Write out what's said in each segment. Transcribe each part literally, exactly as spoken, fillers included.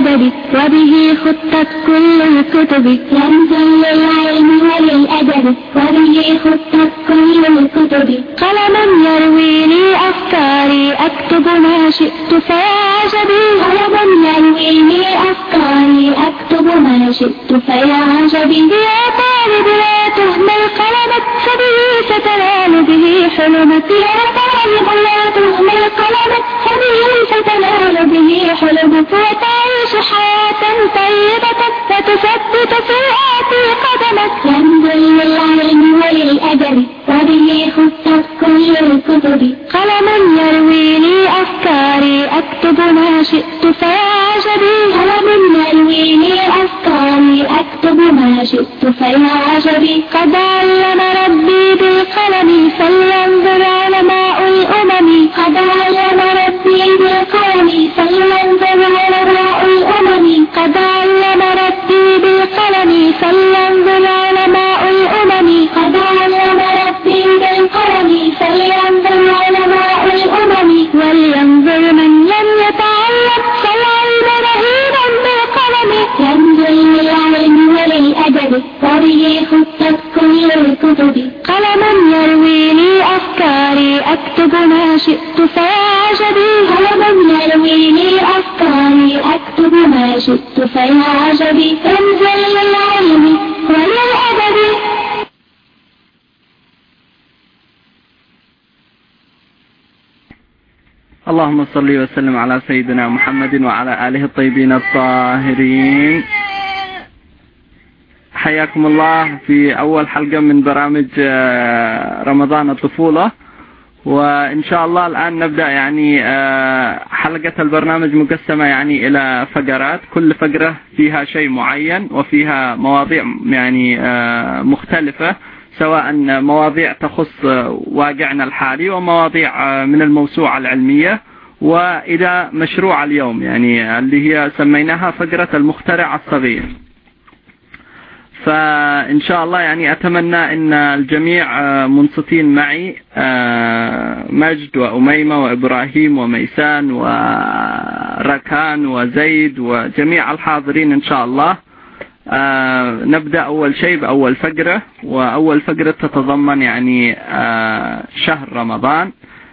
وللأدب وبه خطت كل الكتب رمزا للعلم وللأدب وبه خطت كل الكتب قلما يروي لي أفكاري أكتب ما شئت فيا عجبي قلما يروي لي أفكاري أكتب ما شئت فيا عجبي يا طالب لا تهمل قلمك فبه ستنال به حلمك يا طالب لا تهمل قلمك فبه ستنال به حلمك وتعيش حياة طيبة وتثبت سيئات قدمك رمز للعلم وللأدب وبه خطت كل الكتب قلما يروي لي أفكاري أكتب ما شئت فيا عجبي قلما يروي لي أفكاري أكتب ما شئت فيا عجبي قد علم ربي بالقلم فلينظر علماء الأمم قد علم ربي بالقلم فلينظر علماء الأمم قد علم ربي بالقلم فلينظر علماء الأمم قد علم ربي بالقلم فلينظر علماء الأمم ولينظر من لم يتعلم فالعلم رهيبا بالقلم رمز للعلم وللأدب وبه خطت كل الكتب قلما يروي لي أفكاري أكتب ما شئت فيا عجبي قلما يروي لي أفكاري أكتب ما شئت فيا عجبي رمزا للعلم وللأدب. اللهم صل وسلم على سيدنا محمد وعلى آله الطيبين الطاهرين. حياكم الله في أول حلقة من برامج رمضان الطفولة، وإن شاء الله الآن نبدأ. يعني حلقة البرنامج مقسمة يعني إلى فقرات، كل فقرة فيها شيء معين وفيها مواضيع يعني مختلفة، سواء مواضيع تخص واقعنا الحالي ومواضيع من الموسوعة العلمية، وإلى مشروع اليوم يعني اللي هي سميناها فقرة المخترع الصغير. فإن شاء الله يعني أتمنى أن الجميع منصتين معي، مجد وأميمة وإبراهيم وميسان وركان وزيد وجميع الحاضرين إن شاء الله. نبدأ أول شيء بأول فقرة، وأول فقرة تتضمن يعني شهر رمضان.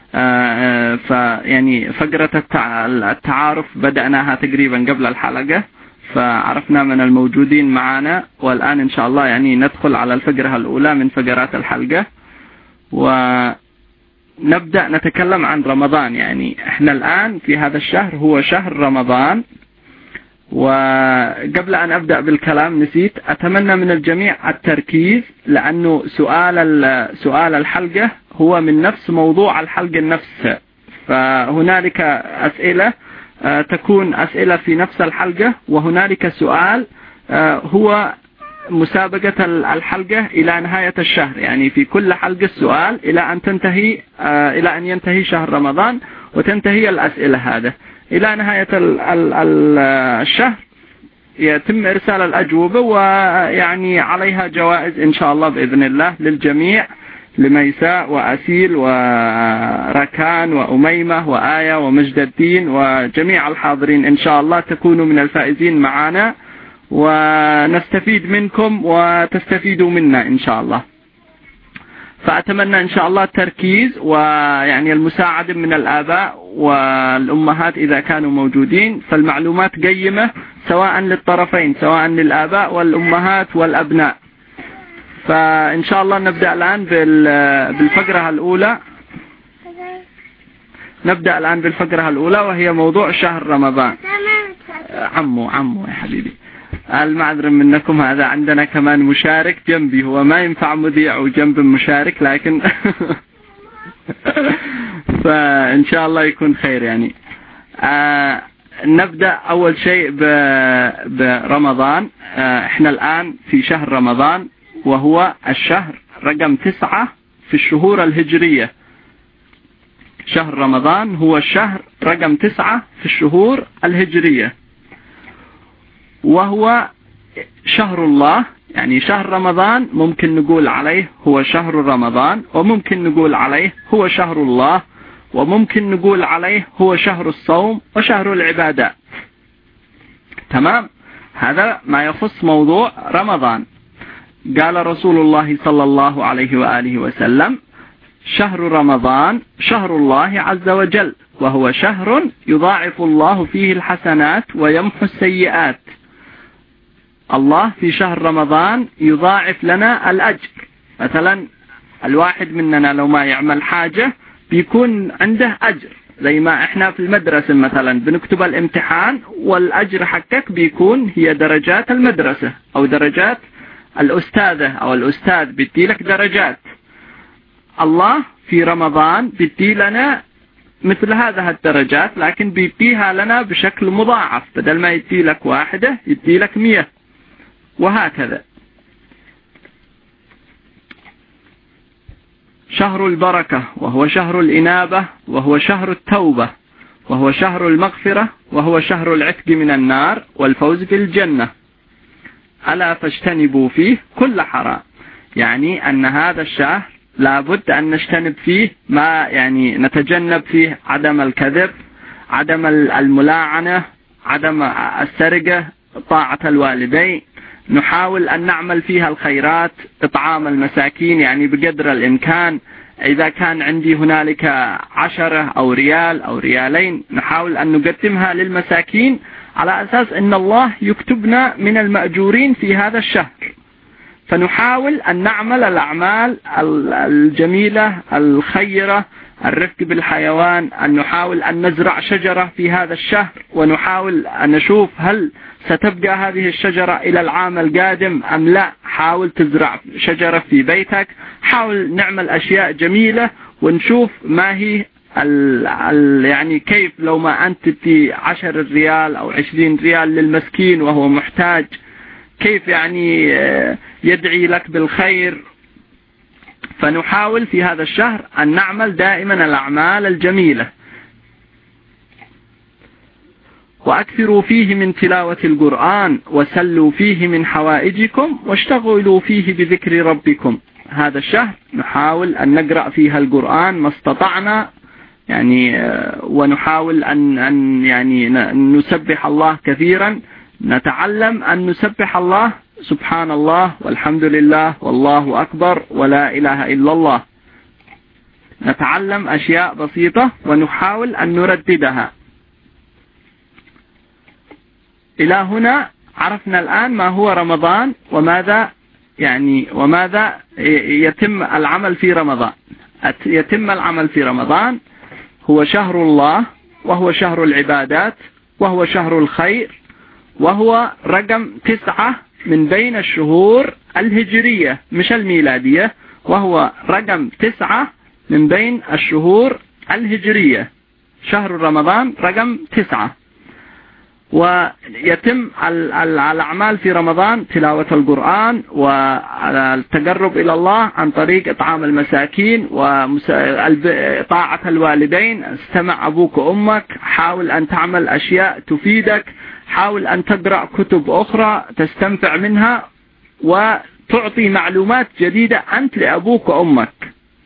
فيعني فقرة التعارف بدأناها تقريبا قبل الحلقة، فعرفنا من الموجودين معنا، والآن إن شاء الله يعني ندخل على الفقرة الأولى من فقرات الحلقة، ونبدأ نتكلم عن رمضان. يعني احنا الآن في هذا الشهر هو شهر رمضان. وقبل أن أبدأ بالكلام نسيت، أتمنى من الجميع التركيز، لأنه سؤال سؤال الحلقة هو من نفس موضوع الحلقة نفسها، فهنالك أسئلة تكون أسئلة في نفس الحلقة، وهنالك سؤال هو مسابقة الحلقة إلى نهاية الشهر. يعني في كل حلقة سؤال إلى أن تنتهي إلى أن ينتهي شهر رمضان وتنتهي الأسئلة هذا إلى نهاية الشهر، يتم إرسال الأجوبة ويعني عليها جوائز إن شاء الله بإذن الله للجميع، لميساء وأسيل وركان وأميمة وآية ومجد الدين وجميع الحاضرين إن شاء الله تكونوا من الفائزين معنا، ونستفيد منكم وتستفيدوا منا إن شاء الله. فأتمنى إن شاء الله التركيز ويعني المساعدة من الآباء والأمهات إذا كانوا موجودين، فالمعلومات قيمة سواء للطرفين، سواء للآباء والأمهات والأبناء. فإن شاء الله نبدأ الآن بالفقرة الأولى. نبدأ الآن بالفقرة الأولى وهي موضوع شهر رمضان. عمو عمو يا حبيبي، المعذرة منكم، هذا عندنا كمان مشارك جنبي، هو ما ينفع مذيع وجنب مشارك، لكن فإن شاء الله يكون خير. يعني آه نبدأ أول شيء برمضان. آه احنا الآن في شهر رمضان، وهو الشهر رقم تسعة في الشهور الهجرية. شهر رمضان هو الشهر رقم تسعة في الشهور الهجرية، وهو شهر الله. يعني شهر رمضان ممكن نقول عليه هو شهر رمضان، وممكن نقول عليه هو شهر الله، وممكن نقول عليه هو شهر الصوم وشهر العبادة. تمام. هذا ما يخص موضوع رمضان. قال رسول الله صلى الله عليه وآله وسلم: شهر رمضان شهر الله عز وجل، وهو شهر يضاعف الله فيه الحسنات ويمحو السيئات. الله في شهر رمضان يضاعف لنا الأجر. مثلا الواحد مننا لو ما يعمل حاجة بيكون عنده أجر، زي ما احنا في المدرسة مثلا بنكتب الامتحان والأجر حقك بيكون هي درجات المدرسة أو درجات الأستاذة أو الأستاذ بيدي لك درجات. الله في رمضان بيدي لنا مثل هذه الدرجات، لكن بيديها لنا بشكل مضاعف، بدل ما يدي لك واحدة يدي لك مية، وهكذا. شهر البركة، وهو شهر الإنابة، وهو شهر التوبة، وهو شهر المغفرة، وهو شهر العتق من النار والفوز بالجنة. ألا فاجتنبوا فيه كل حرام، يعني أن هذا الشهر لابد أن نجتنب فيه ما يعني نتجنب فيه عدم الكذب، عدم الملاعنة، عدم السرقة، طاعة الوالدين. نحاول أن نعمل فيها الخيرات، إطعام المساكين يعني بقدر الإمكان. إذا كان عندي هنالك عشرة أو ريال أو ريالين نحاول أن نقدمها للمساكين على أساس أن الله يكتبنا من المأجورين في هذا الشهر. فنحاول أن نعمل الأعمال الجميلة الخيرة، الرفق بالحيوان، أن نحاول أن نزرع شجرة في هذا الشهر، ونحاول أن نشوف هل ستبقى هذه الشجرة إلى العام القادم أم لا. حاول تزرع شجرة في بيتك، حاول نعمل أشياء جميلة ونشوف ما هي ال ال يعني كيف لو ما أنت تدي عشر ريال أو عشرين ريال للمسكين وهو محتاج، كيف يعني يدعي لك بالخير. فنحاول في هذا الشهر أن نعمل دائما الأعمال الجميلة. وأكثروا فيه من تلاوة القرآن، وسلوا فيه من حوائجكم، واشتغلوا فيه بذكر ربكم. هذا الشهر نحاول أن نقرأ فيها القرآن ما استطعنا، يعني ونحاول أن أن يعني نسبح الله كثيرا، نتعلم أن نسبح الله سبحان الله والحمد لله والله أكبر ولا إله إلا الله. نتعلم أشياء بسيطة ونحاول أن نرددها. إلى هنا عرفنا الآن ما هو رمضان وماذا يعني وماذا يتم العمل في رمضان. يتم العمل في رمضان هو شهر الله، وهو شهر العبادات، وهو شهر الخير، وهو رقم تسعة من بين الشهور الهجرية مش الميلادية، وهو رقم تسعة من بين الشهور الهجرية. شهر رمضان رقم تسعة. ويتم الأعمال في رمضان تلاوة القرآن والتقرب إلى الله عن طريق إطعام المساكين وطاعة الوالدين. استمع أبوك وأمك، حاول أن تعمل أشياء تفيدك، حاول أن تقرأ كتب أخرى تستنفع منها وتعطي معلومات جديدة أنت لأبوك وأمك.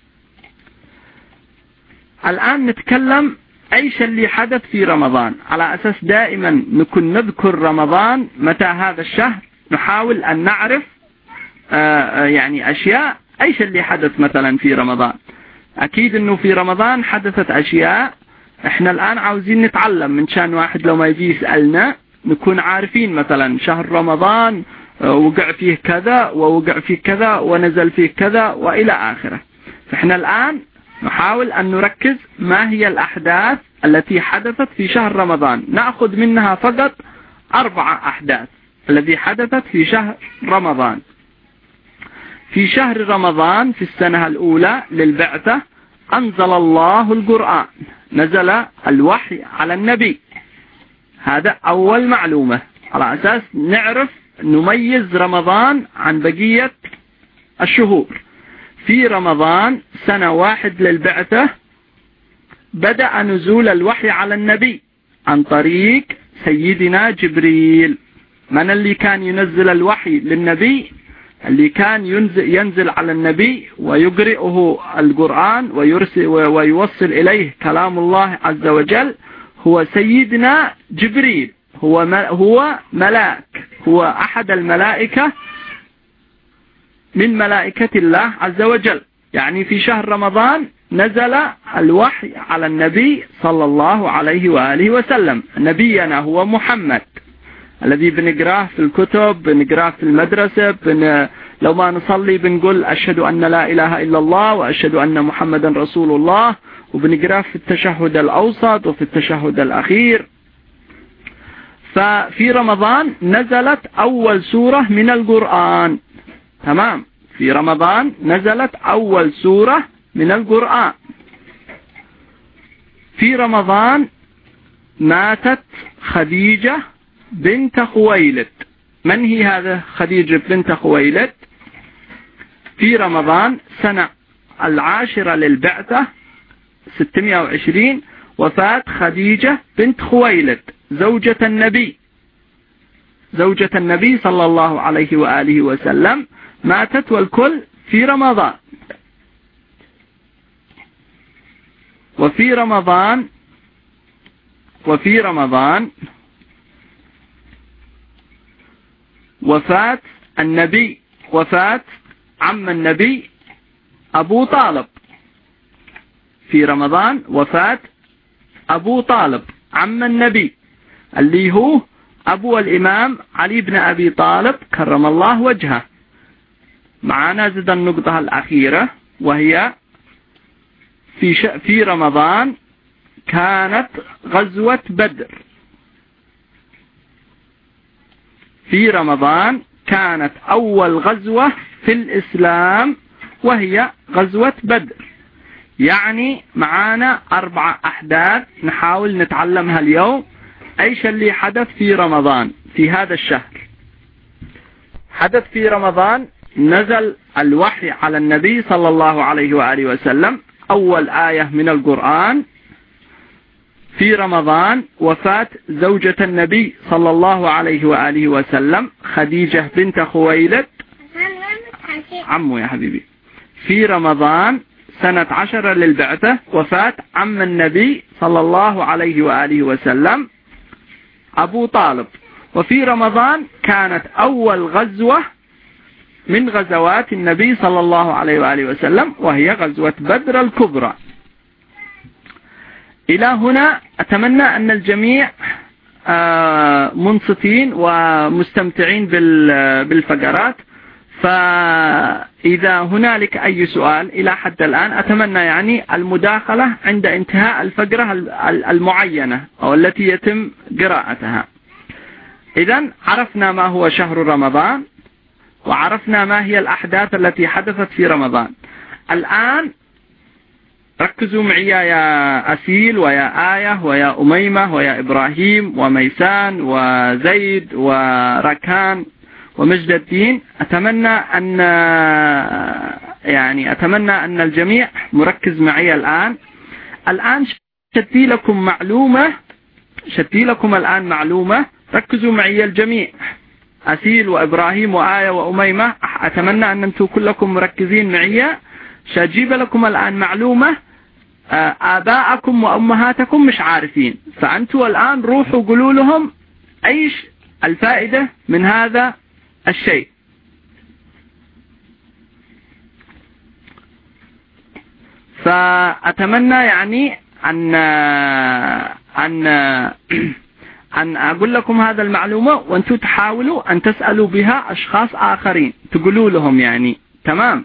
الآن نتكلم أيش اللي حدث في رمضان، على أساس دائما نكون نذكر رمضان متى هذا الشهر، نحاول أن نعرف آآ يعني أشياء أيش اللي حدث مثلا في رمضان. أكيد أنه في رمضان حدثت أشياء إحنا الآن عاوزين نتعلم، من شان واحد لو ما يجي يسألنا نكون عارفين مثلا شهر رمضان وقع فيه كذا ووقع فيه كذا ونزل فيه كذا وإلى آخره. فإحنا الآن نحاول أن نركز ما هي الأحداث التي حدثت في شهر رمضان، نأخذ منها فقط أربعة أحداث التي حدثت في شهر رمضان. في شهر رمضان في السنة الأولى للبعثة أنزل الله القرآن، نزل الوحي على النبي. هذا أول معلومة على أساس نعرف نميز رمضان عن بقية الشهور. في رمضان سنة واحد للبعثة بدأ نزول الوحي على النبي عن طريق سيدنا جبريل. من اللي كان ينزل الوحي للنبي؟ اللي كان ينزل, ينزل على النبي ويقرئه القرآن ويرسل ويوصل إليه كلام الله عز وجل هو سيدنا جبريل. هو هو ملاك، هو أحد الملائكة من ملائكة الله عز وجل. يعني في شهر رمضان نزل الوحي على النبي صلى الله عليه وآله وسلم. نبينا هو محمد الذي بنقراه في الكتب، بنقراه في المدرسة، بن... لو ما نصلي بنقول أشهد أن لا إله إلا الله وأشهد أن محمدا رسول الله، وبنقراه في التشهد الأوسط وفي التشهد الأخير. ففي رمضان نزلت أول سورة من القرآن. تمام، في رمضان نزلت أول سورة من القرآن. في رمضان ماتت خديجة بنت خويلد. من هي هذا خديجة بنت خويلد؟ في رمضان سنة العاشرة للبعثة ستمائة وعشرين وفاة خديجة بنت خويلد زوجة النبي زوجة النبي صلى الله عليه وآله وسلم، ماتت والكل في رمضان. وفي رمضان وفي رمضان وفاة النبي وفاة عم النبي أبو طالب. في رمضان وفاة أبو طالب عم النبي اللي هو أبو الإمام علي بن أبي طالب كرم الله وجهه. معنا زد النقطة الأخيرة، وهي في ش... في رمضان كانت غزوة بدر. في رمضان كانت أول غزوة في الإسلام وهي غزوة بدر. يعني معانا أربع أحداث نحاول نتعلمها اليوم. أيش اللي حدث في رمضان في هذا الشهر؟ حدث في رمضان نزل الوحي على النبي صلى الله عليه وآله وسلم، أول آية من القرآن. في رمضان وفاة زوجة النبي صلى الله عليه وآله وسلم خديجة بنت خويلد عمو يا حبيبي. في رمضان سنة عشرة للبعثة وفاة عم النبي صلى الله عليه وآله وسلم أبو طالب. وفي رمضان كانت أول غزوة من غزوات النبي صلى الله عليه وآله وسلم وهي غزوة بدر الكبرى. إلى هنا أتمنى أن الجميع منصتين ومستمتعين بالفقرات. فإذا هنالك أي سؤال إلى حد الآن أتمنى يعني المداخلة عند انتهاء الفقرة المعينة أو التي يتم قراءتها. إذن عرفنا ما هو شهر رمضان وعرفنا ما هي الأحداث التي حدثت في رمضان. الآن ركزوا معي يا أسيل ويا آية ويا أميمة ويا إبراهيم وميسان وزيد وركان ومجد الدين. أتمنى أن يعني أتمنى أن الجميع مركز معي الآن. الآن شتي لكم معلومة شتي لكم الآن معلومة. ركزوا معي الجميع، أسيل وإبراهيم وآية وأميمة. أتمنى أن أنتم كلكم مركزين معي. سأجيب لكم الآن معلومة آباءكم وأمهاتكم مش عارفين، فأنتم الآن روحوا قولوا لهم أيش الفائدة من هذا الشيء. فأتمنى يعني أن أن أن أقول لكم هذا المعلومة وأنتم تحاولوا أن تسألوا بها أشخاص آخرين، تقولوا لهم يعني تمام.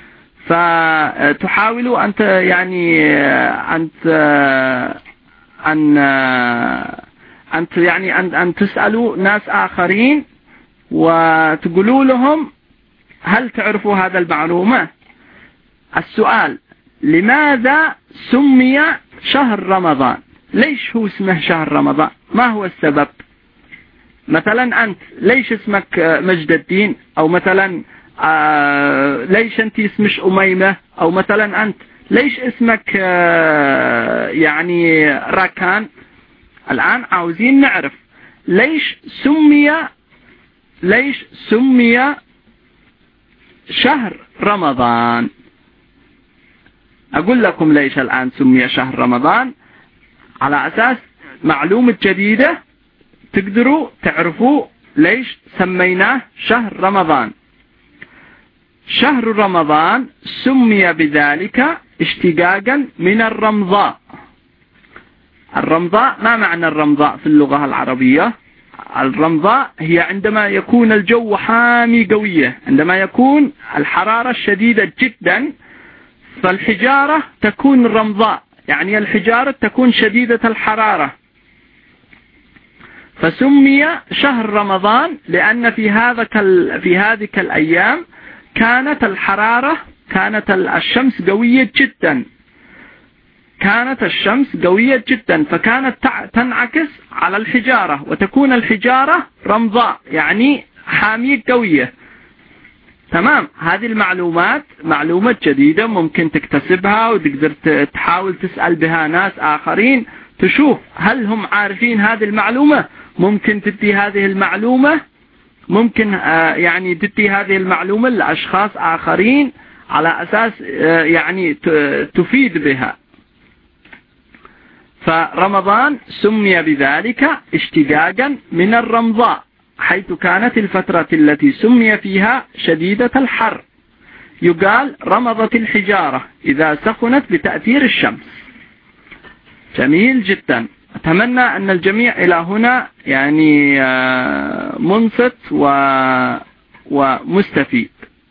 فتحاولوا أنت يعني أنت أن أنت يعني أن أن تسألوا ناس آخرين وتقولوا لهم هل تعرفوا هذا المعلومة؟ السؤال: لماذا سمي شهر رمضان؟ ليش هو اسمه شهر رمضان؟ ما هو السبب؟ مثلا أنت ليش اسمك مجد الدين؟ أو مثلا آه ليش أنت اسمش أميمة؟ أو مثلا أنت ليش اسمك آه يعني راكان؟ الآن عاوزين نعرف ليش سمي ليش سمي شهر رمضان. أقول لكم ليش الآن سمي شهر رمضان على أساس معلومة جديدة تقدروا تعرفوا ليش سميناه شهر رمضان. شهر رمضان سمي بذلك اشتقاقا من الرمضاء. الرمضاء، ما معنى الرمضاء في اللغة العربية؟ الرمضاء هي عندما يكون الجو حامي قوية، عندما يكون الحرارة شديدة جدا فالحجارة تكون رمضاء، يعني الحجارة تكون شديدة الحرارة. فسمي شهر رمضان لأن في هذا في هذه الأيام كانت الحرارة كانت الشمس قوية جدا كانت الشمس قوية جدا فكانت تنعكس على الحجارة وتكون الحجارة رمضاء، يعني حامية قوية. تمام. هذه المعلومات معلومات جديدة ممكن تكتسبها وتقدر تحاول تسأل بها ناس آخرين تشوف هل هم عارفين هذه المعلومة. ممكن تدي هذه المعلومة ممكن يعني تدي هذه المعلومة لأشخاص آخرين على أساس يعني تفيد بها. فرمضان سمي بذلك اشتقاقا من الرمضاء، حيث كانت الفترة التي سمي فيها شديدة الحر، يقال رمضت الحجارة إذا سخنت بتأثير الشمس. جميل جدا. أتمنى أن الجميع إلى هنا يعني منصت ومستفيد.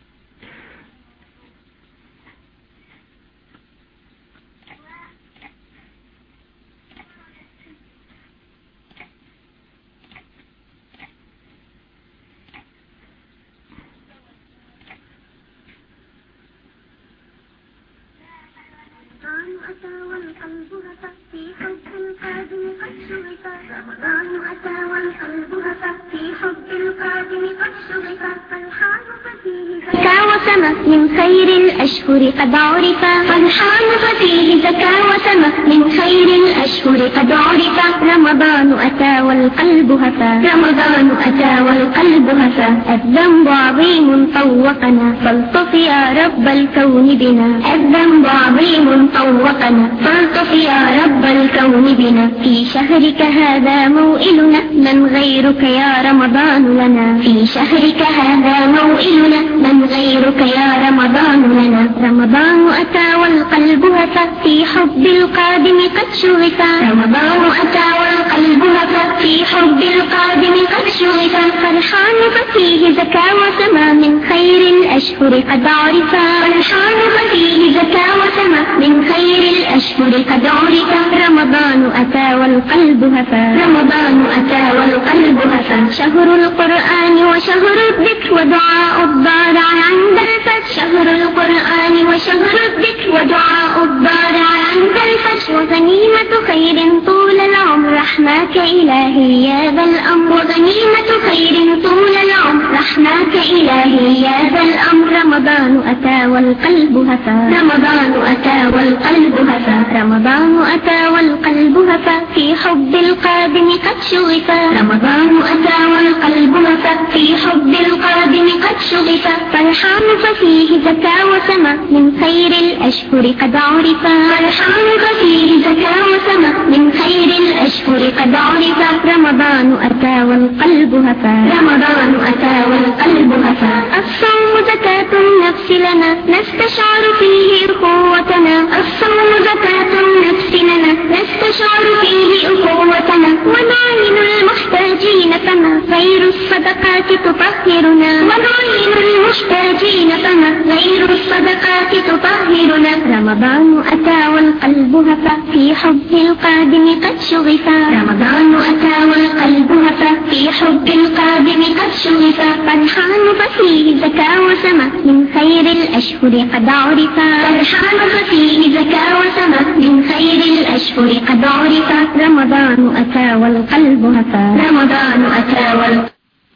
من خير الأشهر قد عرفا فرحان ففيه زكا وسما من خير الأشهر قد عرفا رمضان أتى والقلب هفا رمضان أتى والقلب هفا الذنب عظيم طوقنا فالطف يا رب الكون بنا الذنب عظيم طوقنا فالطف يا رب الكون بنا في شهرك هذا موئلنا من غيرك يا رمضان لنا في شهرك هذا موئلنا من غيرك يا رمضان لنا رمضان أتى والقلب هفى في حب القادم قد شغفا رمضان أتى والقلب هفى في حب القادم قد شغفا فرحان ففيه زكا وسما من خير الأشهر قد عرفا فرحان ففيه زكا وسما من خير الأشهر قد عرفا رمضان أتى والقلب هفى رمضان أتى والقلب هفى شهر القرآن وشهر الذكر ودعاء الضارع عند الفجر شهر القرآن وشهر الذكر ودعاء الضارع عند الفجر وغنيمة خير طول العمر رحماك إلهي يا ذا الأمر وغنيمة خير طول العمر رحماك إلهي يا ذا الأمر رمضان أتى والقلب هفى رمضان أتى والقلب هفى رمضان أتى والقلب هفى في حب القادم قد شغفا رمضان أتى والقلب هفى في حب القادم قد شغفا فرحان ففيه زكا وسما من خير الأشهر قد عرفا فرحان ففيه زكا وسما من خير الأشهر قد عرفا رمضان أتى والقلب هفى رمضان أتى والقلب هفى الصوم زكاة النفس لنا نستشعر فيه أخوتنا الصوم زكاة النفس لنا نستشعر فيه أخوتنا ونعين المحتاجين فما غير الصدقات تطهرنا ونعين المحتاجين فما غير الصدقات تطهرنا رمضان أتى والقلب هفى في حب القادم قد شغفا رمضان أتى والقلب هفى في حب القادم قد شغفا فرحان ففيه زكا وسما من خير الأشهر قد عرفا فرحان ففيه زكا وسما من خير الأشهر قد عرفا رمضان أتى والقلب هفى رمضان أتى والقلب.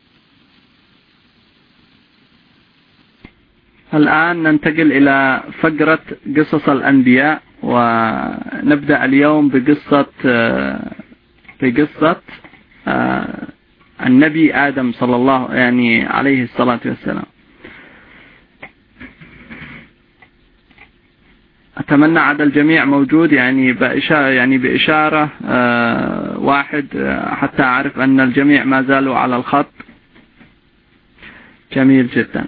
الآن ننتقل إلى فقرة قصص الأنبياء، ونبدأ اليوم بقصة بقصة النبي آدم صلى الله يعني عليه الصلاة والسلام. أتمنى عاد الجميع موجود يعني بإشارة يعني بإشارة واحد حتى أعرف أن الجميع ما زالوا على الخط. جميل جدا.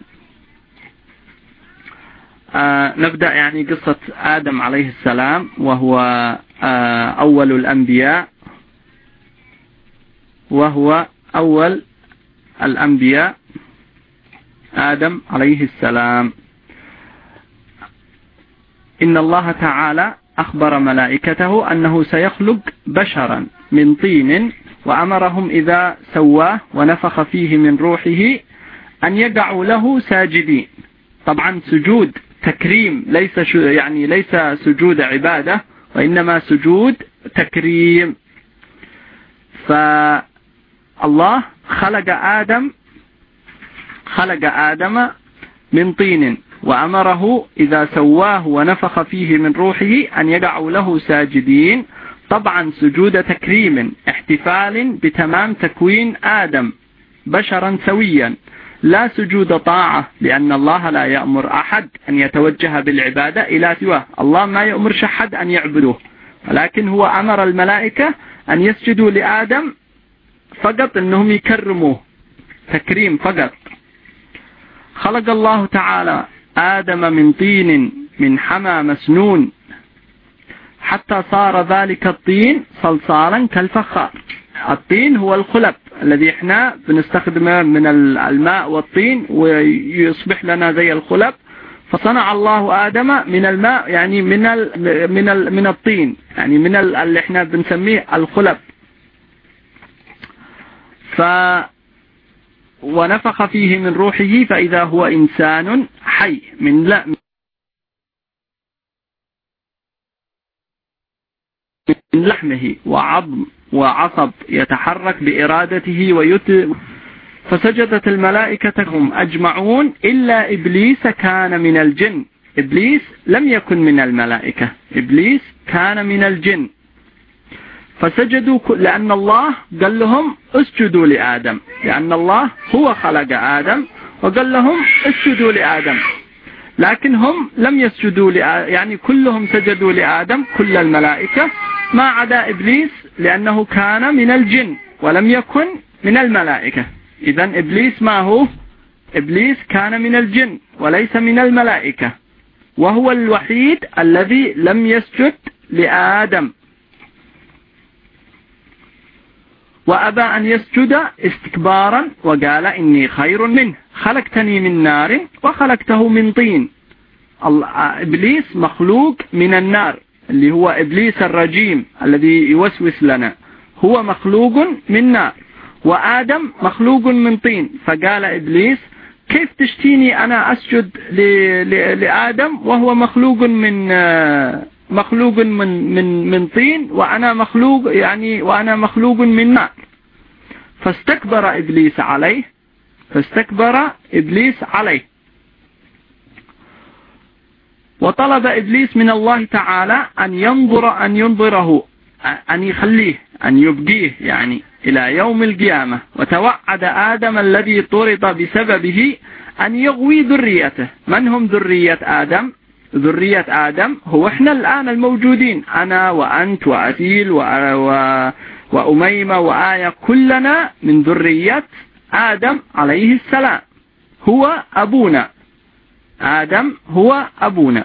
آه نبدأ يعني قصة آدم عليه السلام، وهو آه أول الأنبياء وهو أول الأنبياء آدم عليه السلام. إن الله تعالى أخبر ملائكته أنه سيخلق بشرا من طين، وأمرهم إذا سواه ونفخ فيه من روحه أن يقعوا له ساجدين. طبعا سجود تكريم، ليس يعني ليس سجود عبادة، وإنما سجود تكريم. فالله خلق آدم خلق آدم من طين، وأمره إذا سواه ونفخ فيه من روحه أن يقعوا له ساجدين. طبعا سجود تكريم، احتفال بتمام تكوين آدم بشرا سويا، لا سجود طاعة، لأن الله لا يأمر أحد أن يتوجه بالعبادة إلى سواه. الله ما يأمر أحد أن يعبدوه، ولكن هو أمر الملائكة أن يسجدوا لآدم فقط، أنهم يكرموه تكريم فقط. خلق الله تعالى آدم من طين من حمى مسنون، حتى صار ذلك الطين صلصالا كالفخار. الطين هو الخلب الذي احنا بنستخدمه من الماء والطين ويصبح لنا زي الخلب. فصنع الله آدم من الماء، يعني من ال من ال من الطين، يعني من اللي احنا بنسميه الخلب. ف ونفخ فيه من روحه فإذا هو إنسان حي من لا من لحمه وعظم وعصب يتحرك بإرادته ويت. فسجدت الملائكة هم أجمعون إلا إبليس كان من الجن. إبليس لم يكن من الملائكة، إبليس كان من الجن. فسجدوا لأن الله قال لهم اسجدوا لآدم، لأن الله هو خلق آدم وقال لهم اسجدوا لآدم، لكن هم لم يسجدوا لآدم، يعني كلهم سجدوا لآدم كل الملائكة ما عدا إبليس، لأنه كان من الجن ولم يكن من الملائكة. إذن إبليس ما هو؟ إبليس كان من الجن وليس من الملائكة، وهو الوحيد الذي لم يسجد لآدم، وأبى أن يسجد استكبارا وقال إني خير منه، خلقتني من نار وخلقته من طين. إبليس مخلوق من النار، اللي هو إبليس الرجيم الذي يوسوس لنا، هو مخلوق من نار، وآدم مخلوق من طين. فقال إبليس كيف تشتيني أنا أسجد لآدم وهو مخلوق من مخلوق من من من طين، وأنا مخلوق يعني وأنا مخلوق من نار. فاستكبر إبليس عليه فاستكبر إبليس عليه وطلب إبليس من الله تعالى أن ينظر أن ينظره أن يخليه أن يبقيه يعني إلى يوم القيامة. وتوعد آدم الذي طرد بسببه أن يغوي ذريته. من هم ذرية آدم؟ ذرية آدم هو احنا الآن الموجودين، أنا وأنت وأسيل وأميمة وآية، كلنا من ذرية آدم عليه السلام، هو أبونا. آدم هو أبونا.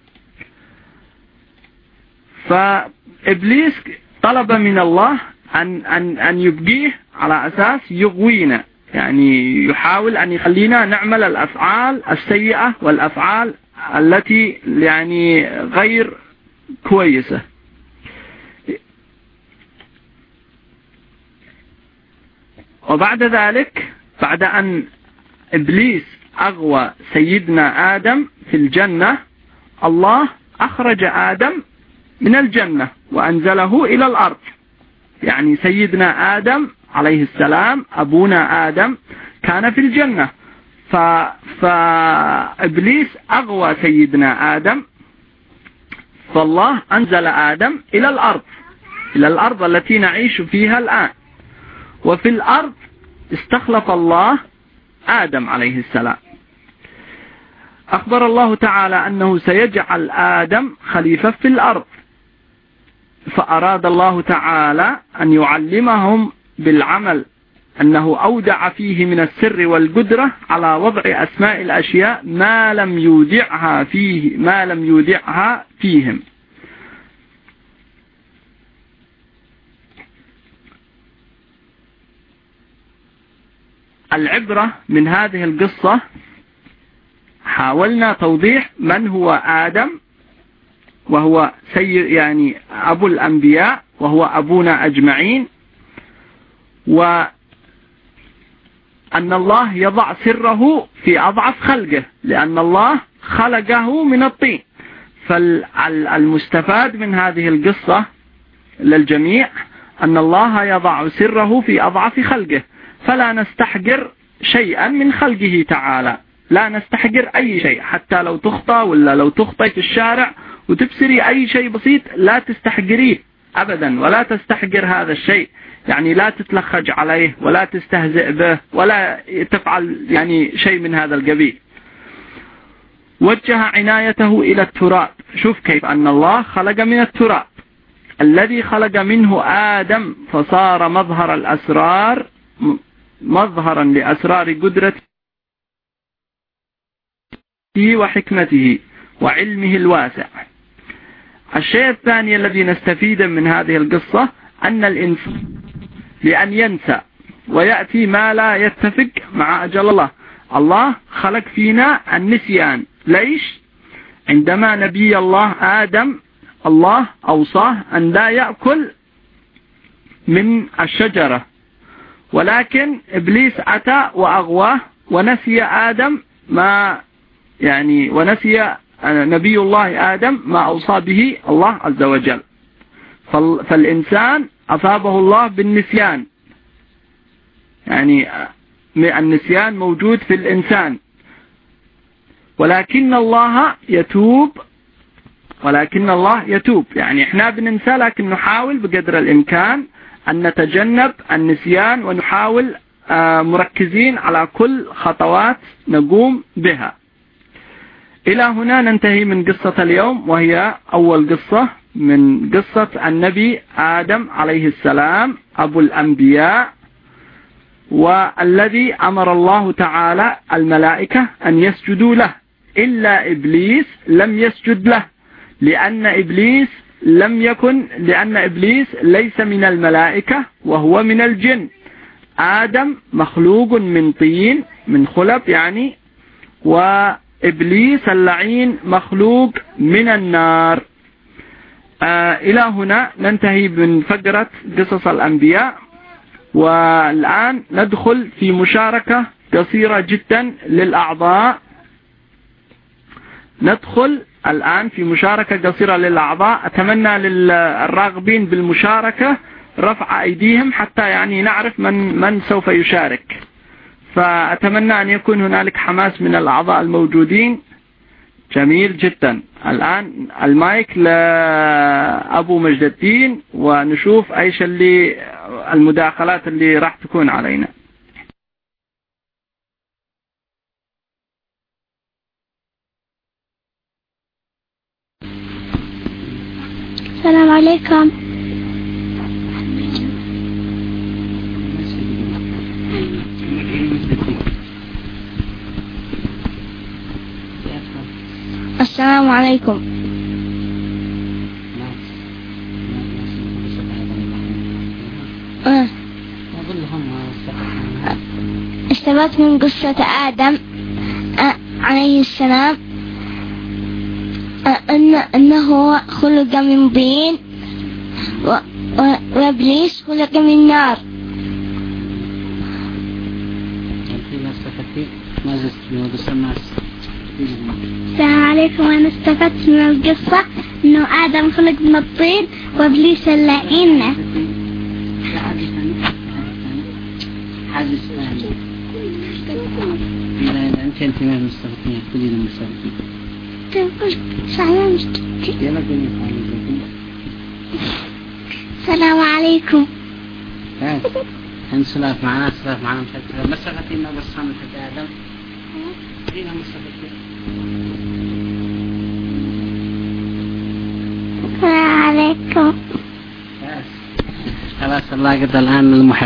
فإبليس طلب من الله أن, أن, أن يبقيه على أساس يغوينا، يعني يحاول أن يخلينا نعمل الأفعال السيئة والأفعال التي يعني غير كويسة. وبعد ذلك، بعد أن إبليس أغوى سيدنا آدم في الجنة، الله أخرج آدم من الجنة وأنزله إلى الأرض. يعني سيدنا آدم عليه السلام أبونا آدم كان في الجنة، فإبليس أغوى سيدنا آدم، فالله أنزل آدم إلى الأرض إلى الأرض التي نعيش فيها الآن. وفي الأرض استخلف الله آدم عليه السلام. أخبر الله تعالى أنه سيجعل آدم خليفة في الأرض، فأراد الله تعالى أن يعلمهم بالعمل أنه أودع فيه من السر والقدرة على وضع أسماء الأشياء ما لم يودعها فيه ما لم يودعها فيهم. العبرة من هذه القصة حاولنا توضيح من هو آدم، وهو سيد يعني أبو الأنبياء، وهو أبونا أجمعين، وأن الله يضع سره في أضعف خلقه لأن الله خلقه من الطين. فالمستفاد من هذه القصة للجميع أن الله يضع سره في أضعف خلقه، فلا نستحقر شيئا من خلقه تعالى، لا نستحقر أي شيء، حتى لو تخطى ولا لو تخطي في الشارع وتبصري أي شيء بسيط لا تستحقريه أبدا، ولا تستحقر هذا الشيء، يعني لا تتلخج عليه ولا تستهزئ به ولا تفعل يعني شيء من هذا القبيل. وجه عنايته إلى التراب. شوف كيف أن الله خلق من التراب الذي خلق منه آدم، فصار مظهر الأسرار مظهرا لأسرار قدرته وحكمته وعلمه الواسع. الشيء الثاني الذي نستفيد من هذه القصة أن الإنسان لأن ينسى ويأتي ما لا يتفق مع أجل الله. الله خلق فينا النسيان. ليش؟ عندما نبي الله آدم الله أوصاه أن لا يأكل من الشجرة، ولكن إبليس أتى وأغواه ونسي آدم ما يعني ونسي نبي الله آدم ما أوصى به الله عز وجل. فالإنسان أصابه الله بالنسيان، يعني النسيان موجود في الإنسان، ولكن الله يتوب ولكن الله يتوب يعني إحنا بننسى، لكن نحاول بقدر الإمكان أن نتجنب النسيان ونحاول مركزين على كل خطوات نقوم بها. إلى هنا ننتهي من قصة اليوم، وهي أول قصة من قصة النبي آدم عليه السلام أبو الأنبياء، والذي أمر الله تعالى الملائكة أن يسجدوا له، إلا إبليس لم يسجد له لأن إبليس لم يكن لأن إبليس ليس من الملائكة وهو من الجن. آدم مخلوق من طين من خلب يعني، وإبليس اللعين مخلوق من النار. آه إلى هنا ننتهي من فقرة قصص الأنبياء، والآن ندخل في مشاركة قصيرة جدا للأعضاء. ندخل الآن في مشاركة قصيرة للأعضاء. أتمنى للراغبين بالمشاركة رفع أيديهم حتى يعني نعرف من من سوف يشارك. فأتمنى أن يكون هنالك حماس من الأعضاء الموجودين. جميل جدا. الآن المايك لأبو مجد الدين، ونشوف أيش اللي المداخلات اللي راح تكون علينا. السلام عليكم. السلام عليكم. استفدت من قصة آدم عليه السلام أن أنه خلق من طين، وإبليس خلق من نار. السلام عليكم. أنا استفدت من القصة إنه آدم خلق من الطين وإبليس اللعين. لا أنت أنت ما مستفدين كلنا مستفدين. السلام عليكم. هنسلاف معنا سلاف معنا مشكلة مسفتين بس هم حتى آدم فينا مسفتين. السلام عليكم. خلاص الله قد الآن المحب.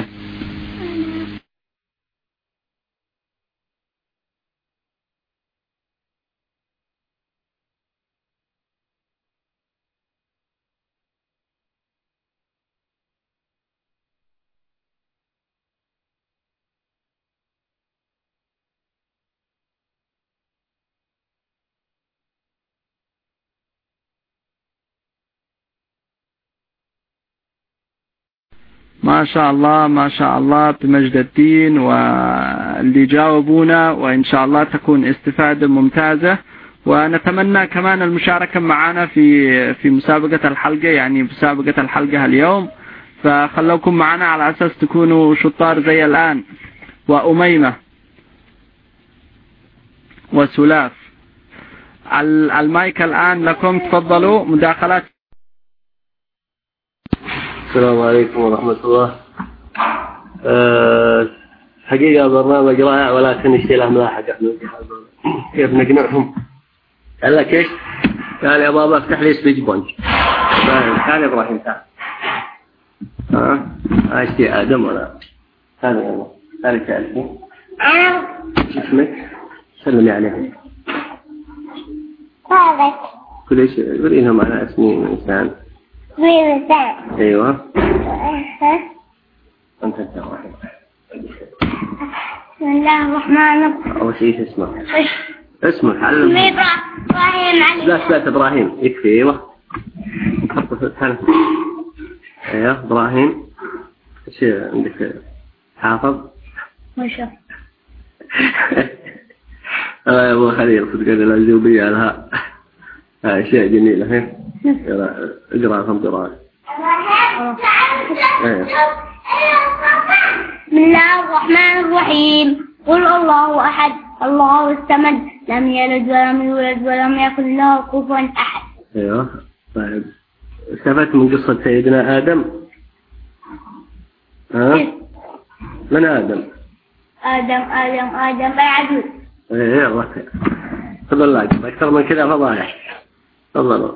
ما شاء الله ما شاء الله بمجد الدين واللي جاوبونا، وإن شاء الله تكون استفادة ممتازة. ونتمنى كمان المشاركة معنا في في مسابقة الحلقة، يعني مسابقة الحلقة اليوم، فخلوكم معنا على أساس تكونوا شطار زي الآن. وأميمة وسلاف، المايك الآن لكم، تفضلوا مداخلات. السلام عليكم ورحمة الله. أه حقيقة برنامج رائع، ولكن الشيء له ملاحقة. كيف نقنعهم؟ قال لك ايش؟ قال يا بابا افتح لي سبيج بونج. تعال يا ابراهيم تعال. ها؟ عايش يا ادم ولا؟ تعال يلا. تعال تعال. اسمك؟ سلمي عليهم. طارق. كل ايش؟ قولينهم على اسمي انسان. ميرزان. ايوه. أه. انت انت واحد. بسم الله الرحمن الرحيم. اول شيء اسمك. اسمك علم. ابراهيم علي. لا لا ابراهيم يكفي. ايوه. حط فتحنا. ايوه ابراهيم. ايش عندك؟ حافظ. ما شاء الله. يا ابو خليل صدق العزوبيه لها شيء جميل. هي اقرأ خمس قراءات. بسم الله الرحمن الرحيم. قل الله أحد الله الصمد لم يلد ولم يولد ولم يكن له كفوا أحد. ايوه طيب استفدت من قصة سيدنا آدم؟ ها؟ من آدم؟ آدم آدم آدم بعدود. ايه يلا تفضل لك أكثر من كذا فضايح. تفضلوا.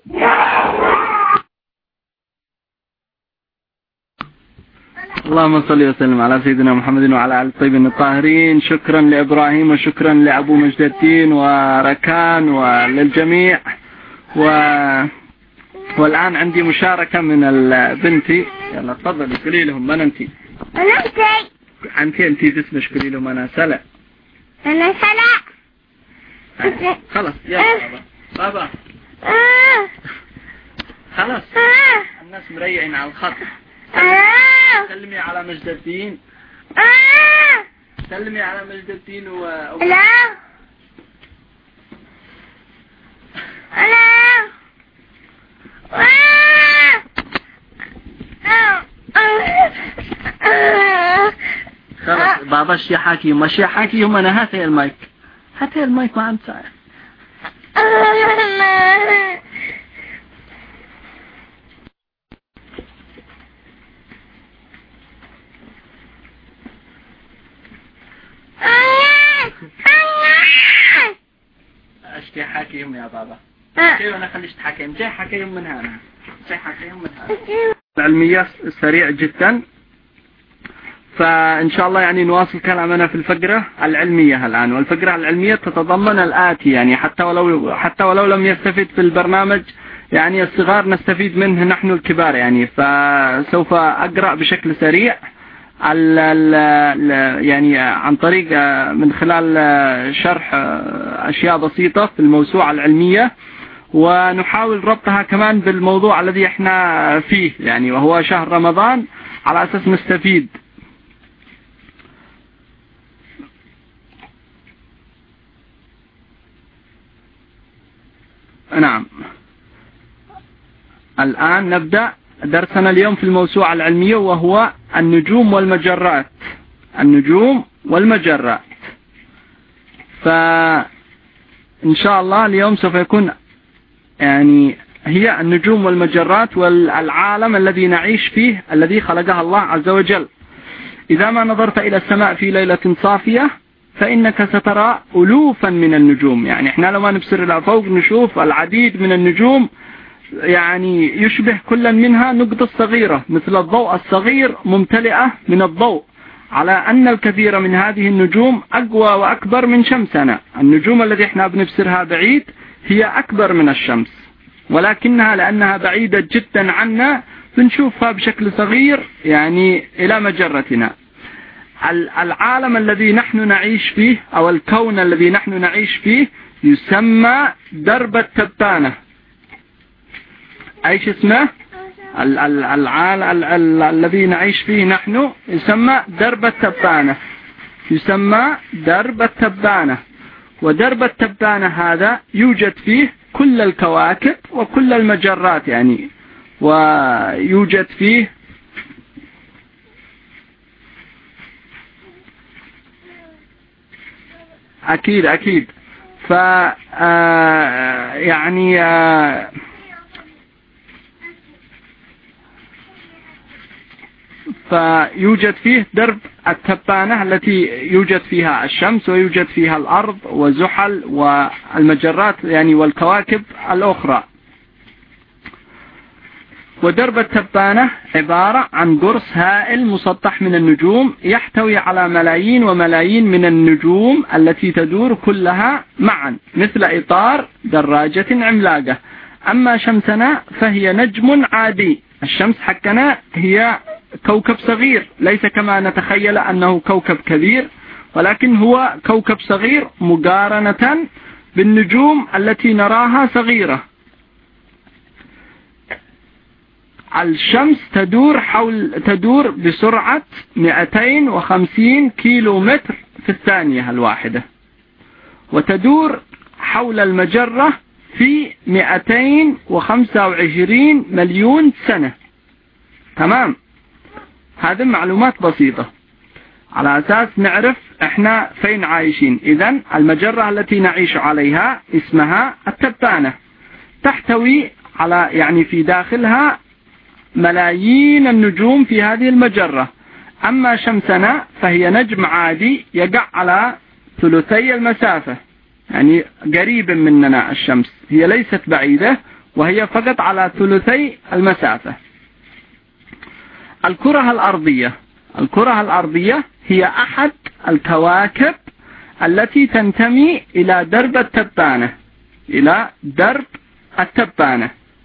اللهم صل وسلم على سيدنا محمد وعلى آله الطيبين الطاهرين. شكرا لإبراهيم وشكرا لأبو مجد الدين وركان وللجميع. و... والآن عندي مشاركة من بنتي. يلا تفضلي قولي لهم من أنتي؟ أنا أنتي. أنتي أنتي تسمش قولي لهم أنا سلا. أنا سلا. خلاص يلا بابا. بابا آه. خلاص آه. الناس مريعين على الخط. آه. سلمي على مجد الدين. آه. سلمي على مجد الدين و... لا لا خلاص بابا الشي حاكي ما الشي حاكي هم أنا هاتي المايك هاتي المايك ما أنت اشتي حكيهم يا بابا. كيف انا خليش تحكيهم جاي حكيهم من هنا جاي حكيهم من هنا. العلمية سريع جدا، فإن شاء الله يعني نواصل كلامنا في الفقرة العلمية الآن. والفقرة العلمية تتضمن الآتي، يعني حتى ولو حتى ولو لم يستفيد في البرنامج يعني الصغار نستفيد منه نحن الكبار يعني. فسوف أقرأ بشكل سريع ال ال يعني عن طريق من خلال شرح أشياء بسيطة في الموسوعة العلمية، ونحاول ربطها كمان بالموضوع الذي احنا فيه يعني وهو شهر رمضان على أساس نستفيد. نعم الآن نبدأ درسنا اليوم في الموسوعة العلمية وهو النجوم والمجرات. النجوم والمجرات. فإن شاء الله اليوم سوف يكون يعني هي النجوم والمجرات والعالم الذي نعيش فيه الذي خلقها الله عز وجل. إذا ما نظرت إلى السماء في ليلة صافية فإنك سترى ألوفا من النجوم، يعني إحنا لما نبصر إلى فوق نشوف العديد من النجوم يعني يشبه كل منها نقطة صغيرة مثل الضوء الصغير ممتلئة من الضوء، على أن الكثير من هذه النجوم أقوى وأكبر من شمسنا. النجوم التي احنا بنبصرها بعيد هي أكبر من الشمس، ولكنها لأنها بعيدة جدا عنا بنشوفها بشكل صغير يعني إلى مجرتنا. العالم الذي نحن نعيش فيه أو الكون الذي نحن نعيش فيه يسمى درب التبانة. أيش اسمه؟ العالم الذي نعيش فيه نحن يسمى درب التبانة، يسمى درب التبانة. ودرب التبانة هذا يوجد فيه كل الكواكب وكل المجرات يعني، ويوجد فيه أكيد أكيد ف يعني فيوجد فيه درب التبانة التي يوجد فيها الشمس ويوجد فيها الأرض وزحل والمجرات يعني والكواكب الأخرى. ودرب التبانة عبارة عن قرص هائل مسطح من النجوم يحتوي على ملايين وملايين من النجوم التي تدور كلها معا مثل إطار دراجة عملاقة. أما شمسنا فهي نجم عادي. الشمس حقنا هي كوكب صغير، ليس كما نتخيل أنه كوكب كبير، ولكن هو كوكب صغير مقارنة بالنجوم التي نراها صغيرة. الشمس تدور حول تدور بسرعة مئتين وخمسين كيلو متر في الثانية الواحدة، وتدور حول المجرة في مئتين وخمسة وعشرين مليون سنة. تمام، هذه معلومات بسيطة على أساس نعرف احنا فين عايشين. إذن المجرة التي نعيش عليها اسمها التبانة، تحتوي على يعني في داخلها ملايين النجوم في هذه المجرة. أما شمسنا فهي نجم عادي يقع على ثلثي المسافة، يعني قريب مننا الشمس، هي ليست بعيدة وهي فقط على ثلثي المسافة. الكرة الأرضية الكرة الأرضية هي أحد الكواكب التي تنتمي إلى درب التبانة إلى درب التبانة.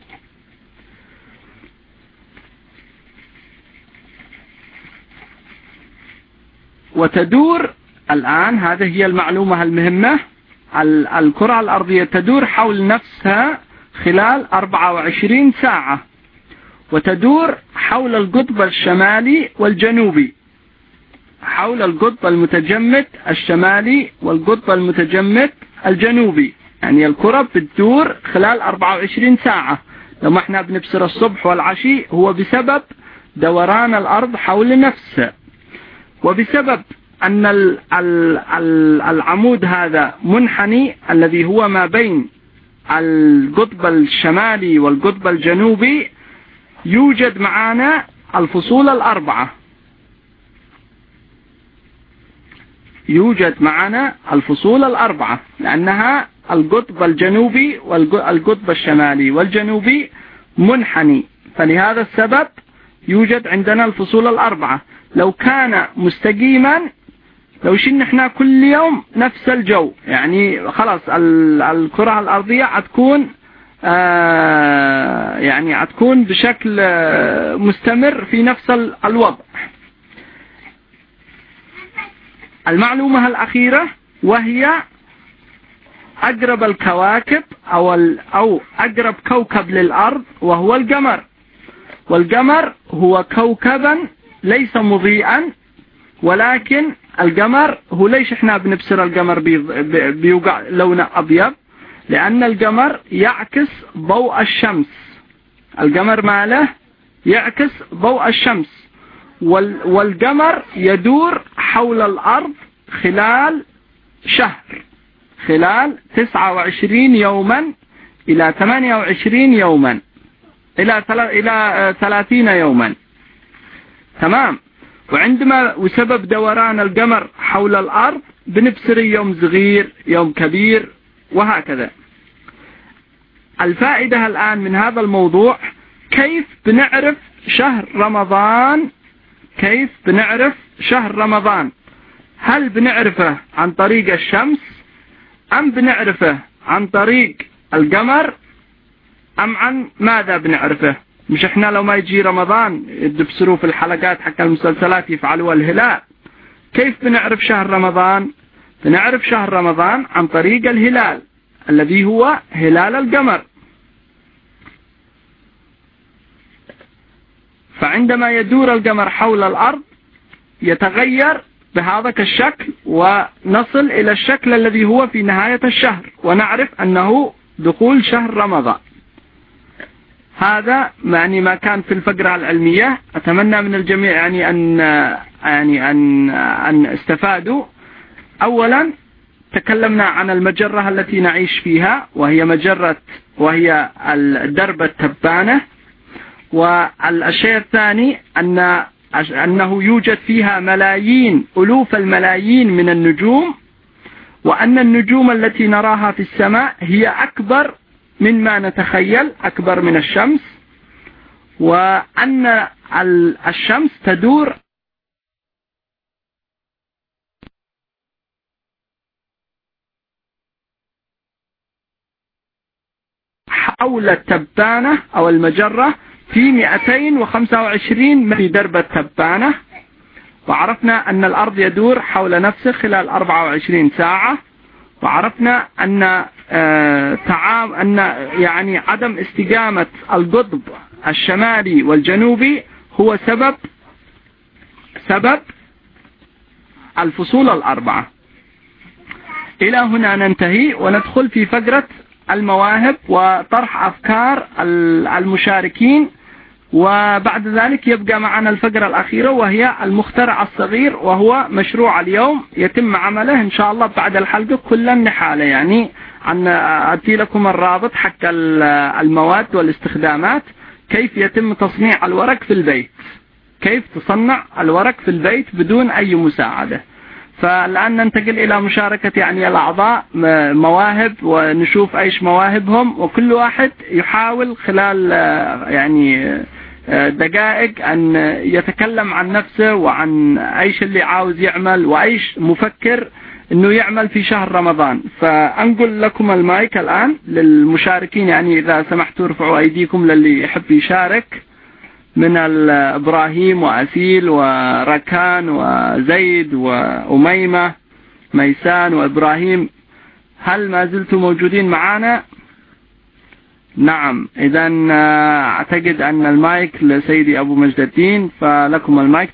وتدور الآن، هذه هي المعلومة المهمة، الكرة الأرضية تدور حول نفسها خلال أربعة وعشرين ساعة، وتدور حول القطب الشمالي والجنوبي، حول القطب المتجمد الشمالي والقطب المتجمد الجنوبي. يعني الكرة بتدور خلال أربعة وعشرين ساعة. لما احنا بنبصر الصبح والعشي هو بسبب دوران الأرض حول نفسها، وبسبب أن العمود هذا منحني الذي هو ما بين القطب الشمالي والقطب الجنوبي، يوجد معنا الفصول الأربعة يوجد معنا الفصول الأربعة لأنها القطب الجنوبي والقطب الشمالي والجنوبي منحني، فلهذا السبب يوجد عندنا الفصول الأربعة. لو كان مستقيما، لو شن احنا كل يوم نفس الجو، يعني خلاص الكرة الأرضية هتكون آه يعني هتكون بشكل آه مستمر في نفس الوضع. المعلومة الأخيرة وهي أقرب الكواكب أو أو أقرب كوكب للأرض وهو القمر. والقمر هو كوكبا ليس مضيئا، ولكن القمر هو ليش احنا بنبصر القمر بيوقع لونه أبيض؟ لأن القمر يعكس ضوء الشمس. القمر ماله يعكس ضوء الشمس، والقمر يدور حول الأرض خلال شهر، خلال تسعة وعشرين يوما إلى ثمانية وعشرين يوما إلى إلى ثلاثين يوما. تمام. وعندما وسبب دوران القمر حول الأرض بنبصر يوم صغير يوم كبير وهكذا. الفائدة الآن من هذا الموضوع كيف بنعرف شهر رمضان؟ كيف بنعرف شهر رمضان؟ هل بنعرفه عن طريق الشمس أم بنعرفه عن طريق القمر أم عن ماذا بنعرفه؟ مش احنا لو ما يجي رمضان يدبسروا في الحلقات حق المسلسلات يفعلوا الهلال. كيف بنعرف شهر رمضان؟ بنعرف شهر رمضان عن طريق الهلال الذي هو هلال القمر. فعندما يدور القمر حول الأرض يتغير بهذا الشكل ونصل إلى الشكل الذي هو في نهاية الشهر ونعرف أنه دخول شهر رمضان. هذا يعني ما كان في الفقرة العلمية. أتمنى من الجميع يعني أن يعني أن أن استفادوا. أولا تكلمنا عن المجرة التي نعيش فيها وهي مجرة وهي الدرب التبانة. والشيء الثاني أن أنه يوجد فيها ملايين ألوف الملايين من النجوم، وأن النجوم التي نراها في السماء هي أكبر مما نتخيل، أكبر من الشمس، وأن الشمس تدور حول التبانة أو المجرة في مئتين وخمسة وعشرين في درب التبانة. وعرفنا أن الأرض يدور حول نفسه خلال أربعة وعشرين ساعة. وعرفنا أن آه تعام أن يعني عدم استقامة القطب الشمالي والجنوبي هو سبب سبب الفصول الأربعة. إلى هنا ننتهي وندخل في فقرة المواهب وطرح أفكار المشاركين، وبعد ذلك يبقى معنا الفقرة الأخيرة وهي المخترع الصغير، وهو مشروع اليوم يتم عمله إن شاء الله بعد الحلقة كل النحالة. يعني عن أتي لكم الرابط حق المواد والاستخدامات، كيف يتم تصنيع الورق في البيت، كيف تصنع الورق في البيت بدون أي مساعدة. فالآن ننتقل إلى مشاركة يعني الأعضاء مواهب ونشوف أيش مواهبهم، وكل واحد يحاول خلال يعني دقائق أن يتكلم عن نفسه وعن أيش اللي عاوز يعمل وأيش مفكر أنه يعمل في شهر رمضان. فأنقل لكم المايك الآن للمشاركين، يعني إذا سمحتوا ارفعوا أيديكم للي يحب يشارك من إبراهيم وأسيل وركان وزيد وأميمة ميسان وإبراهيم. هل ما زلتم موجودين معنا؟ نعم. إذن أعتقد أن المايك لسيدي أبو مجد الدين، فلكم المايك.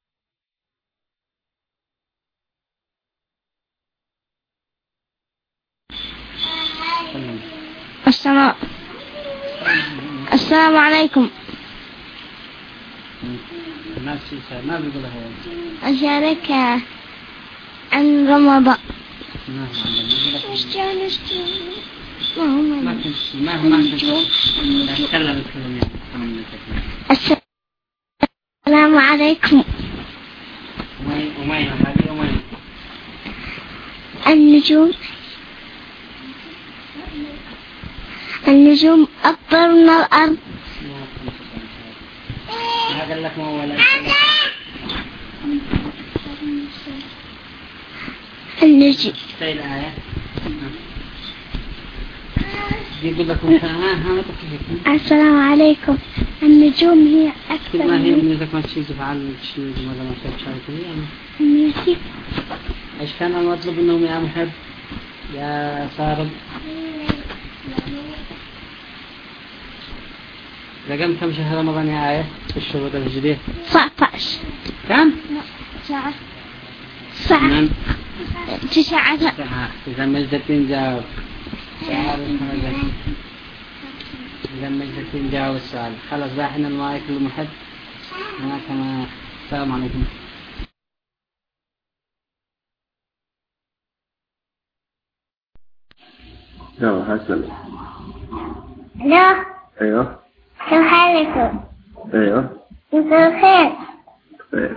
السلام السلام عليكم. ما بيقولها أشارك عن رمضان. ما تمشي ما ما تتكلم. السلام عليكم. النجوم النجوم أكبر من الأرض. هذا لك ما ولا النجم. الآية يقول لكم السلام عليكم. النجوم هي أكبر. ما هي من ذاك ما تشيء تفعل شيء ماذا ما تفعل كذي. إيش كان المطلوب إنهم يا محب يا صارم؟ رقم كم شهر رمضان يا آية في الشهور الهجرية؟ تسعة عشر. كم؟ تسعة. تسعة. تسعة. تسعة. إذا مجدتين جاوب. إذا مجدتين جاوب السؤال. خلاص باحنا المايك للمحب. أنا كمان. السلام عليكم. يلا حسن. لا. أيوه. كيف حالكم؟ أيوه. بخير. خير.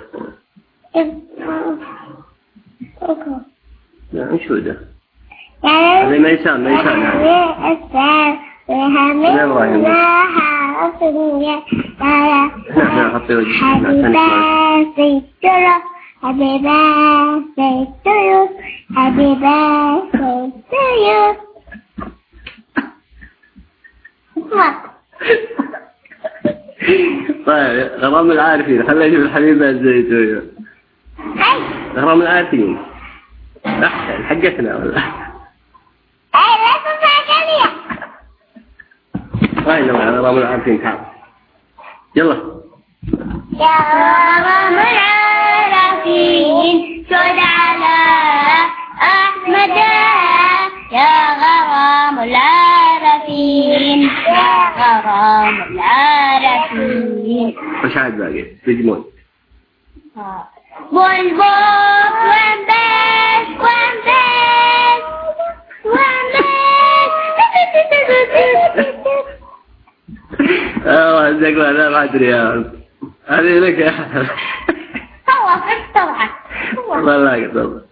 أوكي. يعني شو ده؟ يعني هذا ميسان ميسان يعني. السلام وهمناها رسولنا Happy birthday to you. Happy birthday to you. Happy birthday to you. طيب غرام العارفين خلينا نجيب الحبيبة زي تويو. غرام العارفين أحسن حقتنا ولا أي لا تفاجئني. طيب غرام العارفين تعال يلا يا غرام العارفين سد على أحمد يا غرام العارفين يا غرام العارفين. وش عاد باقي تجمون بول بول وين بس وين بس وين بس. اه زين لا ما ادري يا هذه لك يا حسن. طوف طبعا والله يقدر.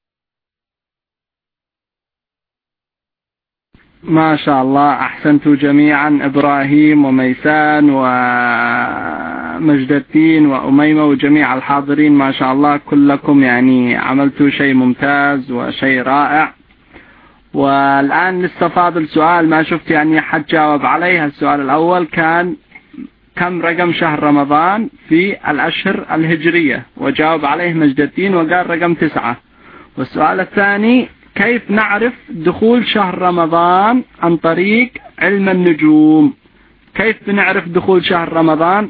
ما شاء الله أحسنتوا جميعا إبراهيم وميسان ومجد الدين وأميمة وجميع الحاضرين ما شاء الله كلكم يعني عملتوا شيء ممتاز وشيء رائع. والآن لسه فاضل سؤال ما شفت يعني حد جاوب عليه. السؤال الأول كان كم رقم شهر رمضان في الأشهر الهجرية وجاوب عليه مجد الدين وقال رقم تسعة. والسؤال الثاني كيف نعرف دخول شهر رمضان عن طريق علم النجوم؟ كيف بنعرف دخول شهر رمضان؟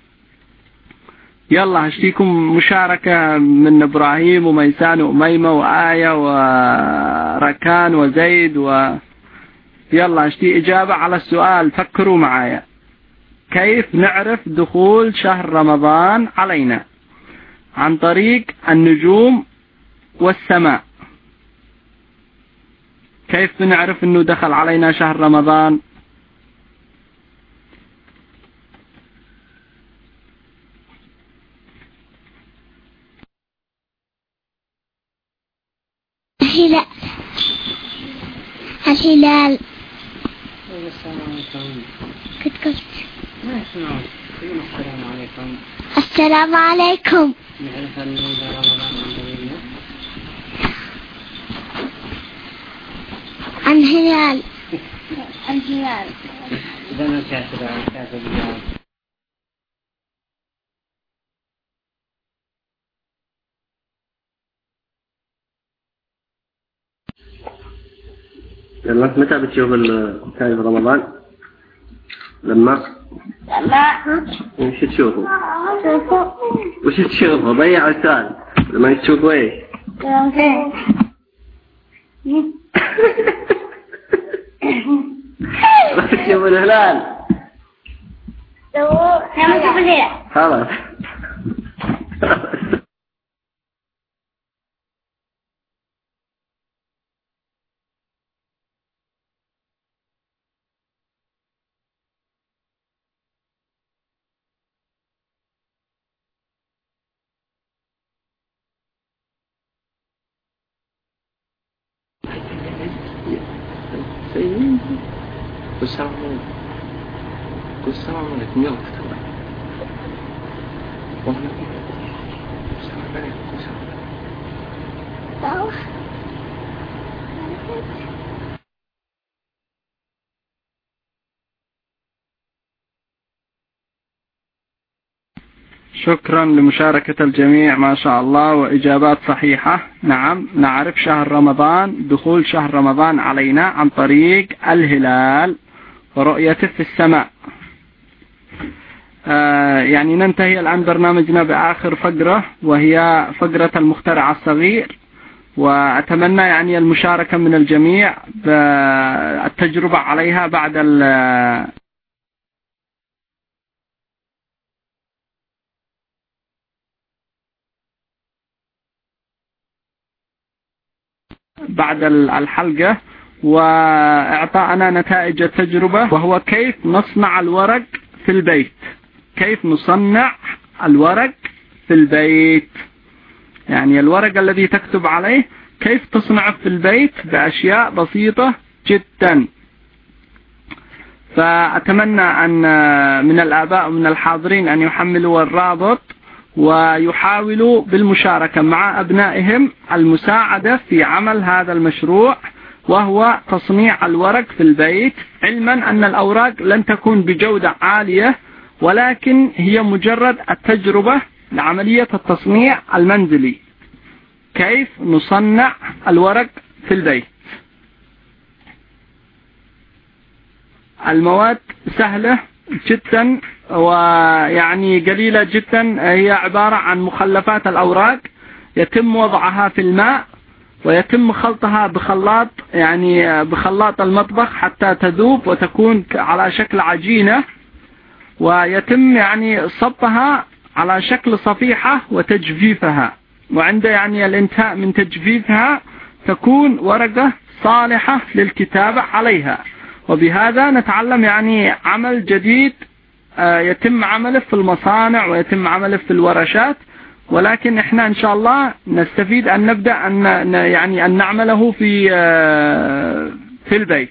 يلا هشتيكم مشاركة من إبراهيم وميسان وأميمة وآية وركان وزيد و يلا هشتي إجابة على السؤال. فكروا معايا كيف نعرف دخول شهر رمضان علينا؟ عن طريق النجوم والسماء. كيف بنعرف انه دخل علينا شهر رمضان؟ الهلال. الهلال. السلام عليكم. كنت قلت ما يسمعون. السلام عليكم. السلام عليكم. نعرف أن رمضان عندنا. الهلال. الهلال. إذا ما كاتب كاتب الجواب. لما متى بتشوف الثاني في رمضان؟ لما لما وش تشوفوا؟ شوفوا وش تشوفوا؟ ضيع السؤال. لما تشوفوا ايش؟ تشوفوا الهلال. لما تشوفوا الهلال. خلاص. والسلام عليكم. والسلام عليكم. يلا تكلم. والله السلام عليكم. السلام عليكم. شكرا لمشاركة الجميع ما شاء الله وإجابات صحيحة. نعم نعرف شهر رمضان دخول شهر رمضان علينا عن طريق الهلال ورؤيته في السماء. آه يعني ننتهي الآن برنامجنا بآخر فقرة وهي فقرة المخترع الصغير. وأتمنى يعني المشاركة من الجميع بالتجربة عليها بعد بعد الحلقة وإعطاءنا نتائج التجربة وهو كيف نصنع الورق في البيت. كيف نصنع الورق في البيت يعني الورق الذي تكتب عليه كيف تصنعه في البيت بأشياء بسيطة جدا. فأتمنى أن من الآباء ومن الحاضرين أن يحملوا الرابط ويحاولوا بالمشاركة مع أبنائهم المساعدة في عمل هذا المشروع، وهو تصنيع الورق في البيت، علما أن الأوراق لن تكون بجودة عالية، ولكن هي مجرد التجربة لعملية التصنيع المنزلي، كيف نصنع الورق في البيت. المواد سهلة جدا ويعني قليلة جدا، هي عبارة عن مخلفات الأوراق يتم وضعها في الماء ويتم خلطها بخلاط، يعني بخلاط المطبخ حتى تذوب وتكون على شكل عجينة، ويتم يعني صبها على شكل صفيحة وتجفيفها، وعند يعني الانتهاء من تجفيفها تكون ورقة صالحة للكتابة عليها. وبهذا نتعلم يعني عمل جديد يتم عمله في المصانع ويتم عمله في الورشات، ولكن احنا ان شاء الله نستفيد ان نبدأ ان يعني ان نعمله في في البيت.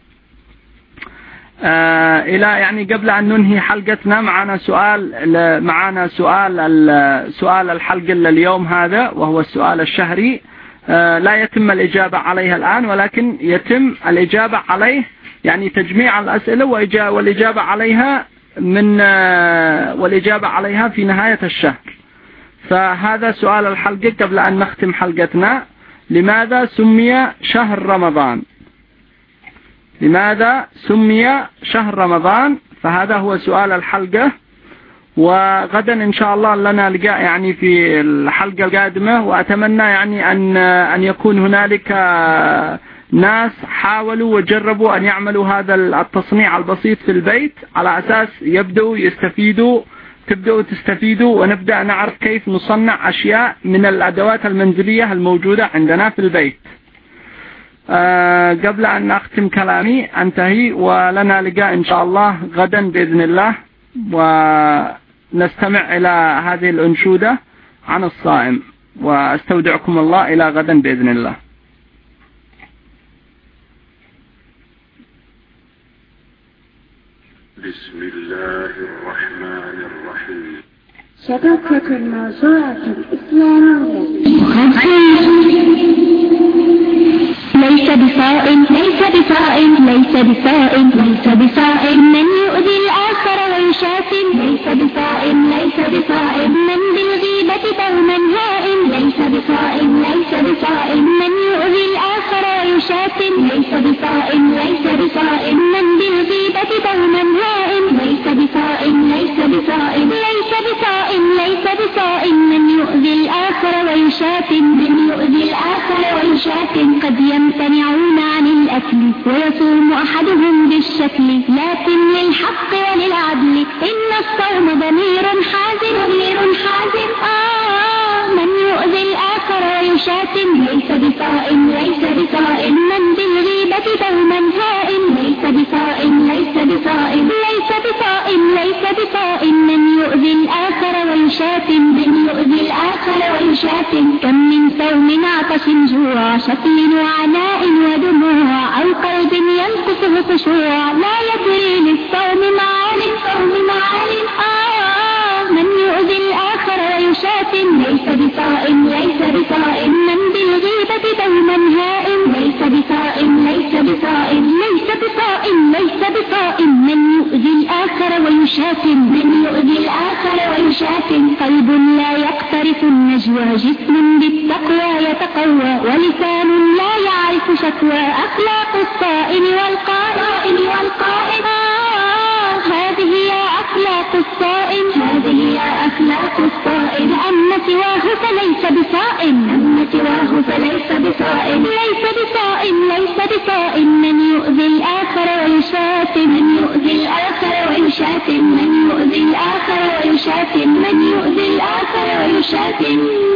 الى يعني قبل ان ننهي حلقتنا معنا سؤال معنا سؤال سؤال الحلقة اليوم هذا، وهو السؤال الشهري، لا يتم الإجابة عليها الآن، ولكن يتم الإجابة عليه يعني تجميع الأسئلة والإجابة عليها من والإجابة عليها في نهاية الشهر. فهذا سؤال الحلقة قبل أن نختم حلقتنا: لماذا سمي شهر رمضان؟ لماذا سمي شهر رمضان؟ فهذا هو سؤال الحلقة. وغدا إن شاء الله لنا لقاء يعني في الحلقة القادمة، وأتمنى يعني أن أن يكون هنالك ناس حاولوا وجربوا أن يعملوا هذا التصنيع البسيط في البيت، على أساس يبدأوا يستفيدوا تبدأوا تستفيدوا ونبدأ نعرف كيف نصنع أشياء من الأدوات المنزلية الموجودة عندنا في البيت. أه قبل أن أختم كلامي أنتهي، ولنا لقاء إن شاء الله غدا بإذن الله، ونستمع إلى هذه الأنشودة عن الصائم، وأستودعكم الله إلى غدا بإذن الله. بسم الله الرحمن الرحيم. شبكة الموضوعات الإسلامية. ليس بصائم ليس بصائم ليس بصائم ليس بصائم من يؤذي الآخر ويشاتم، ليس بصائم ليس بصائم من بالغيبة دوما هائم، ليس بصائم ليس بصائم من يؤذي الآخر ويشاتم، ليس بصائم ليس بصائم من بالغيبة دوما هائم، ليس بصائم ليس بصائم ليس بصائم ليس بصائم من يؤذي الآخر ويشاتم، من يؤذي الآخر ويشاتم. قد يمتنعون عن الأكل ويصوم أحدهم بالشكل، لكن للحق وللعدل إن الصوم ضمير حازم، ضمير حازم. آه من يؤذي الآخر ويشاتم، ليس بصائم ليس بصائم من بالغيبة دوما هائم، ليس بصائم ليس بصائم ليس بصائم ليس بصائم من يؤذي الآخر ويشاتم، من يؤذي الآخر ويشاتم. كم من صوم عطش جوع شكل وعناء ودموع، أو قلب ينقصه خشوع لا يدري للصوم معان، الصوم معان. آه من يؤذي الآخر ويشاتم، ليس بصائم ليس بصائم من بالغيبة دوما هائم، ليس بصائم ليس بصائم ليس بصائم ليس بصائم من يؤذي الآخر ويشاتم، من يؤذي الآخر ويشاتم. قلب لا يقترف النجوى، جسم بالتقوى يتقوى، ولسان لا يعرف شكوى. أخلاق الصائم والقائم والقائم. آه هذه يا أخلاق الصائم، هذه يا أخلاق الصائم. أما سواه فليس بصائم، أما سواه فليس بصائم، ليس بصائم ليس بصائم من يؤذي الآخر ويشاتم، من يؤذي الآخر ويشاتم، من يؤذي الآخر ويشاتم، من يؤذي الآخر ويشاتم.